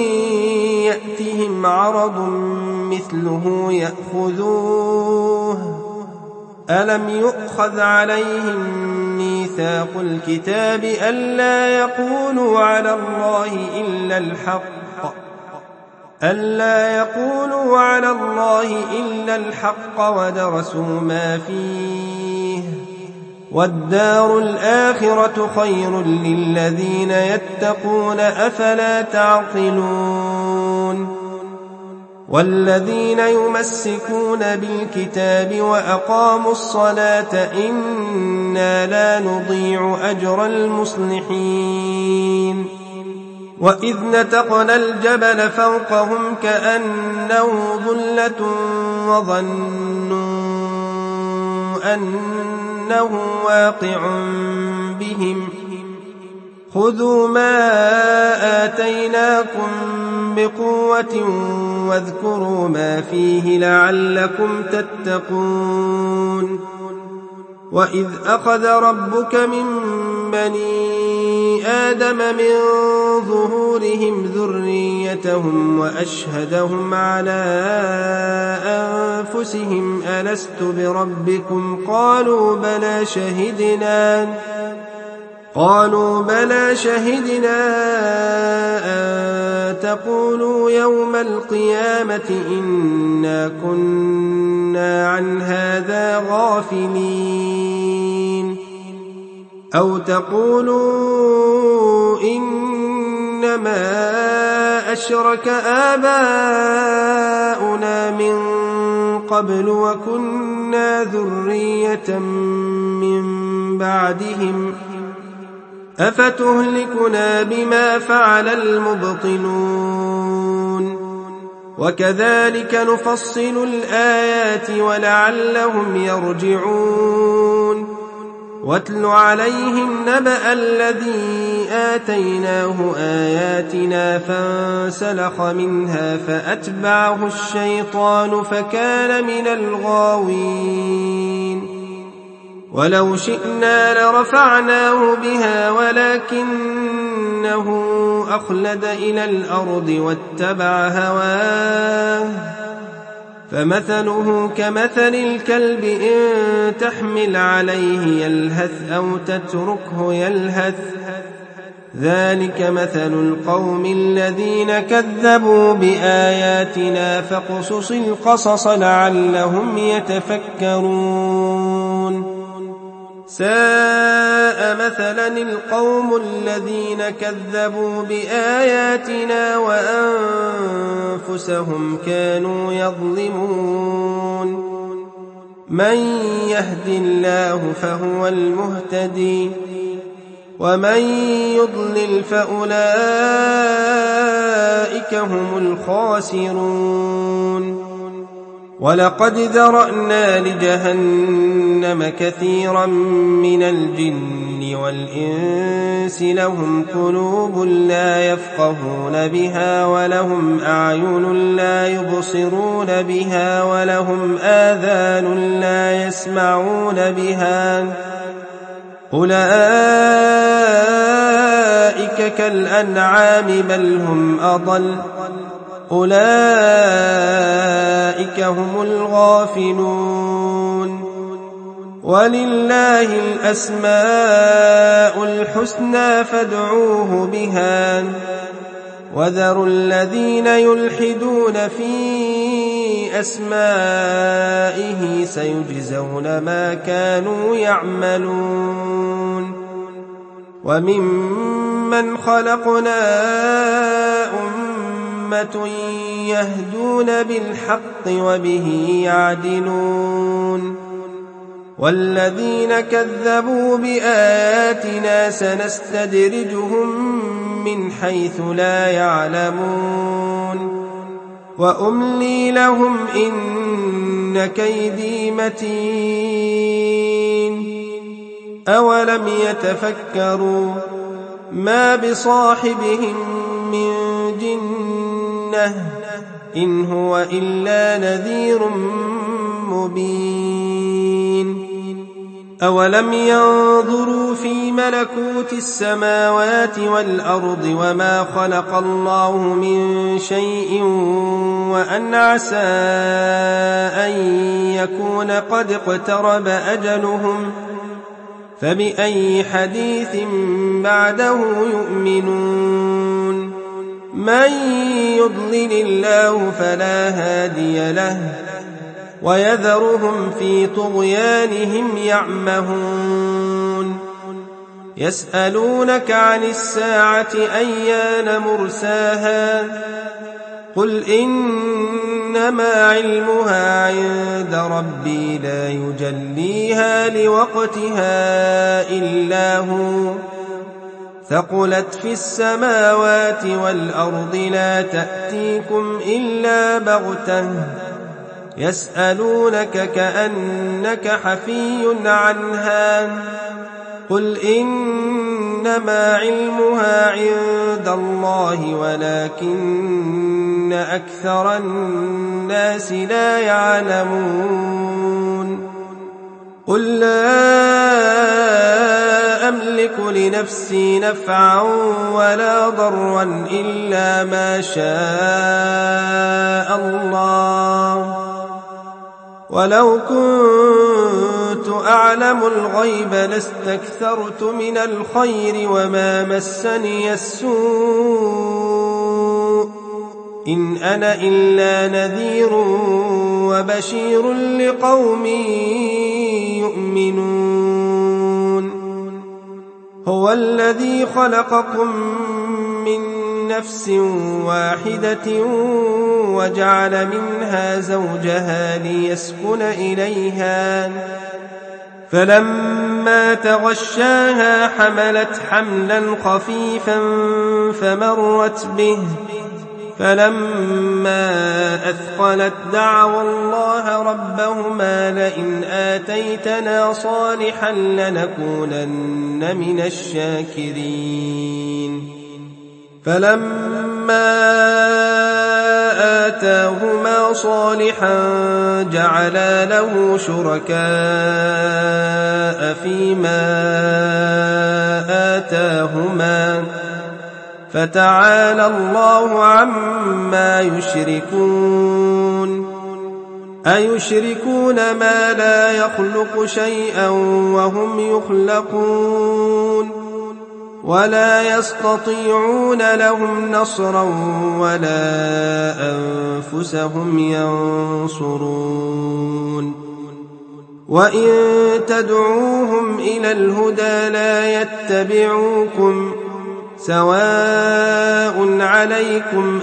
يأتهم عرض مثله يأخذوه ألم يؤخذ عليهم ميثاق الكتاب ألا يقولوا على الله إلا الحق ألا يقولوا على الله إلا الحق ودرسوا ما فيه والدار الآخرة خير للذين يتقون أفلا تعقلون والذين يمسكون بالكتاب وأقاموا الصلاة إنا لا نضيع أجر المصلحين وإذ نتقنا الجبل فوقهم كأنه ظلة وظنوا أنه واقع بهم خذوا ما آتيناكم بقوة واذكروا ما فيه لعلكم تتقون وإذ أخذ ربك من بني آدم من ظهورهم ذريتهم وأشهدهم على أنفسهم ألست بربكم قالوا بلى شهدنا قالوا بلى شهدنا أن تقولوا يوم القيامة إنا كنا عن هذا غافلين أو تقولوا إنما أشرك آباؤنا من قبل وكنا ذرية من بعدهم أفتهلكنا بما فعل المبطلون وكذلك نفصل الآيات ولعلهم يرجعون واتل عليهم نبأ الذي آتيناه آياتنا فانسلخ منها فأتبعه الشيطان فكان من الغاوين ولو شئنا لرفعناه بها ولكنه أخلد إلى الأرض واتبع هواه فمثله كمثل الكلب إن تحمل عليه يلهث أو تتركه يلهث ذلك مثل القوم الذين كذبوا بآياتنا فاقصص القصص لعلهم يتفكرون ساء مثلا القوم الذين كذبوا بآياتنا وأنفسهم كانوا يظلمون من يهد الله فهو المهتدي ومن يضلل فأولئك هم الخاسرون ولقد ذرأنا لجهنم كثيرا من الجن والإنس لهم قلوب لا يفقهون بها ولهم أعين لا يبصرون بها ولهم آذان لا يسمعون بها أولئك كالأنعام بل هم أضل أولئك هم الغافلون ولله الأسماء الحسنى فادعوه بها وذروا الذين يلحدون في أسمائه سيجزون ما كانوا يعملون وممن خلقنا أمة يهدون بالحق وبه يعدلون والذين كذبوا بآياتنا سنستدرجهم من حيث لا يعلمون وأملي لهم إن كيدي متين أولم يتفكروا ما بصاحبهم من جنة إن هو إلا نذير مبين أولم ينظروا في ملكوت السماوات والأرض وما خلق الله من شيء وأن عسى أن يكون قد اقترب أجلهم فبأي حديث بعده يؤمنون من يضلل الله فلا هادي له ويذرهم في طغيانهم يعمهون يسألونك عن الساعة أيان مرساها قل إنما علمها عند ربي لا يجليها لوقتها إلا هو ثقلت في السماوات والأرض لا تأتيكم إلا بغتة يسألونك كأنك حفي عنها قل إنما علمها عند الله ولكن أكثر الناس لا يعلمون قل لا أملك لنفسي نفعا ولا ضرا إلا ما شاء الله ولو كنت أعلم الغيب لاستكثرت من الخير وما مسني السوء إن أنا إلا نذير وبشير لقوم يؤمنون هو الذي خلقكم من نفس واحدة وجعل منها زوجها ليسكن إليها فلما تغشاها حملت حملا خفيفا فمرت به فلما أثقلت دعوا الله ربهما لئن آتيتنا صالحا لنكونن من الشاكرين فلما آتاهما صالحا جعلا له شركاء فيما آتاهما فتعالى الله عما يشركون أيشركون ما لا يخلق شيئا وهم يخلقون ولا يستطيعون لهم نصرا ولا أنفسهم ينصرون وإن تدعوهم إلى الهدى لا يتبعوكم سواء عليكم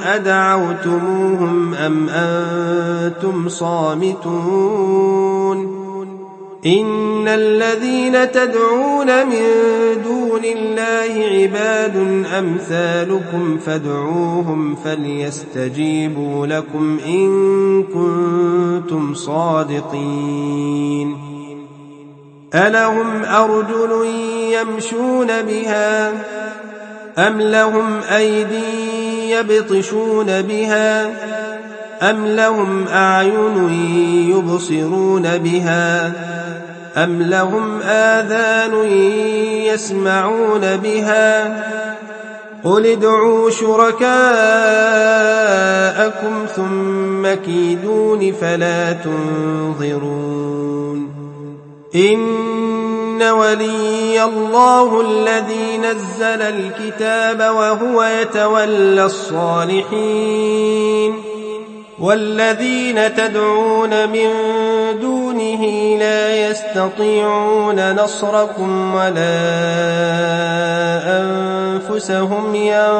أدعوتموهم أم أنتم صامتون إن الذين تدعون من دون الله عباد أمثالكم فادعوهم فليستجيبوا لكم إن كنتم صادقين ألهم أرجل يمشون بها أم لهم أيدي يبطشون بها أم لهم أعين يبصرون بها أم لهم آذان يسمعون بها قل ادعوا شركاءكم ثم كيدون فلا تنظرون إن ولي الله الذي نزل الكتاب وهو يتولى الصالحين والذين تدعون من دونه لا يستطيعون نصركم ولا أنفسهم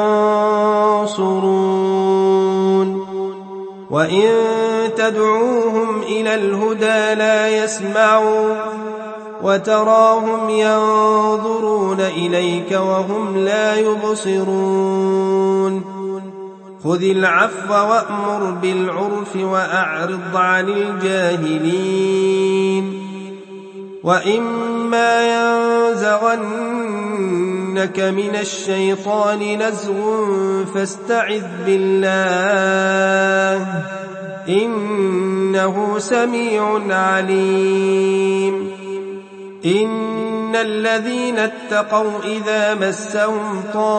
ينصرون وإن تدعوهم إلى الهدى لا يسمعون وتراهم ينظرون إليك وهم لا يبصرون خذ العفو وأمر بالعرف وأعرض عن الجاهلين وإما ينزغنك من الشيطان نزغ فاستعذ بالله إنه سميع عليم إن الذين اتقوا إذا مسهم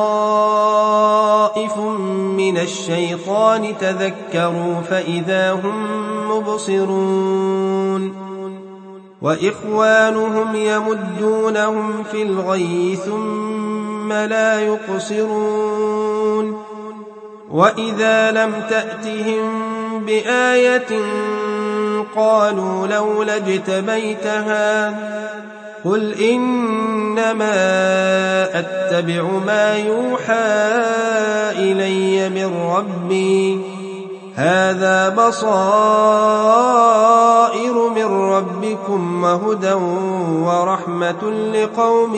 طائف من الشيطان تذكروا فإذا هم مبصرون وإخوانهم يمدونهم في الغي ثم لا يقصرون وإذا لم تأتهم بآية قالوا لولا اجتبيتها قل إنما أتبع ما يوحى إلي من ربي هذا بصائر من ربكم وهدى ورحمة لقوم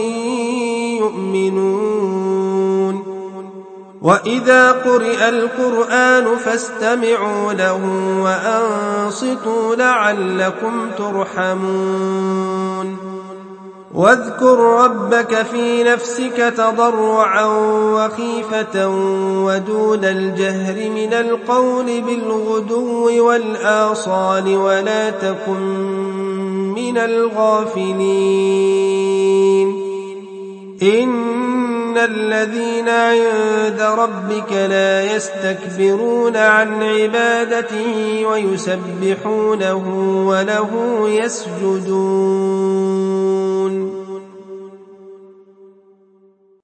يؤمنون وإذا قرئ القرآن فاستمعوا له وأنصتوا لعلكم ترحمون واذكر ربك في نفسك تضرعا وخيفة ودون الجهر من القول بالغدو والآصال ولا تكن من الغافلين إن الذين عند ربك لا يستكبرون عن عبادته ويسبحونه وله يسجدون